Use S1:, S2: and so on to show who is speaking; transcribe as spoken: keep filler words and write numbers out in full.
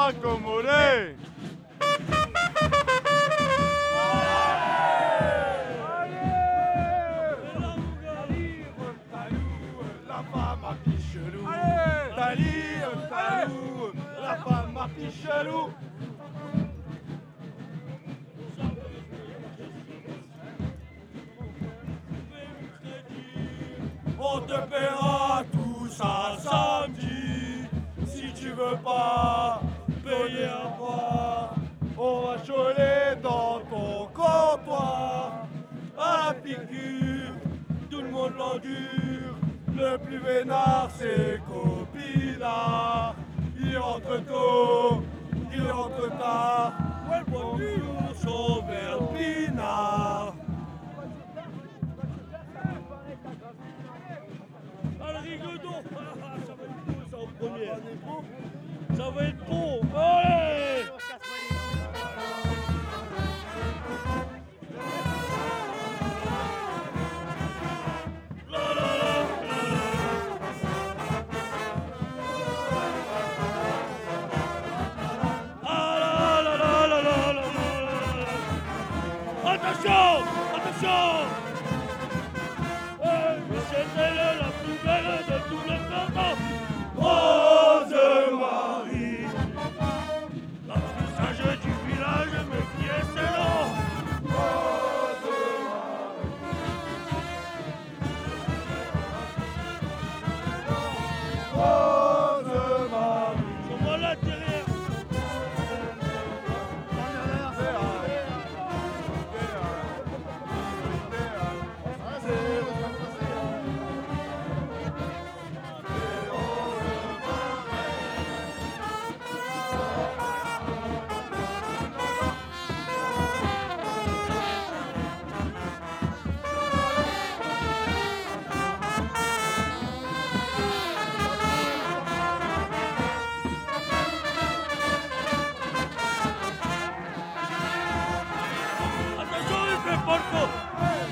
S1: Raccommodé. La femme à Pichelou. Tali, talou, la femme à Pichelou. On te paiera tout ça samedi. Si tu veux pas payer à boire, on va choler dans ton comptoir. À la piqûre, tout le monde l'endure. Le plus vénard, c'est Copinard. Il rentre tôt, il rentre tard. Ouais, le bon jour, son verre pinard. Ah, le rigodon. Ça va être beau, ça, en première. Ça va être beau. Allez. Attention, attention. C'était la plus belle de tous les temps. Rose-Marie, la plus sage du village, mais qui est ce nom? Rose-Marie. Rose-Marie. Sur moi là derrière. Porco!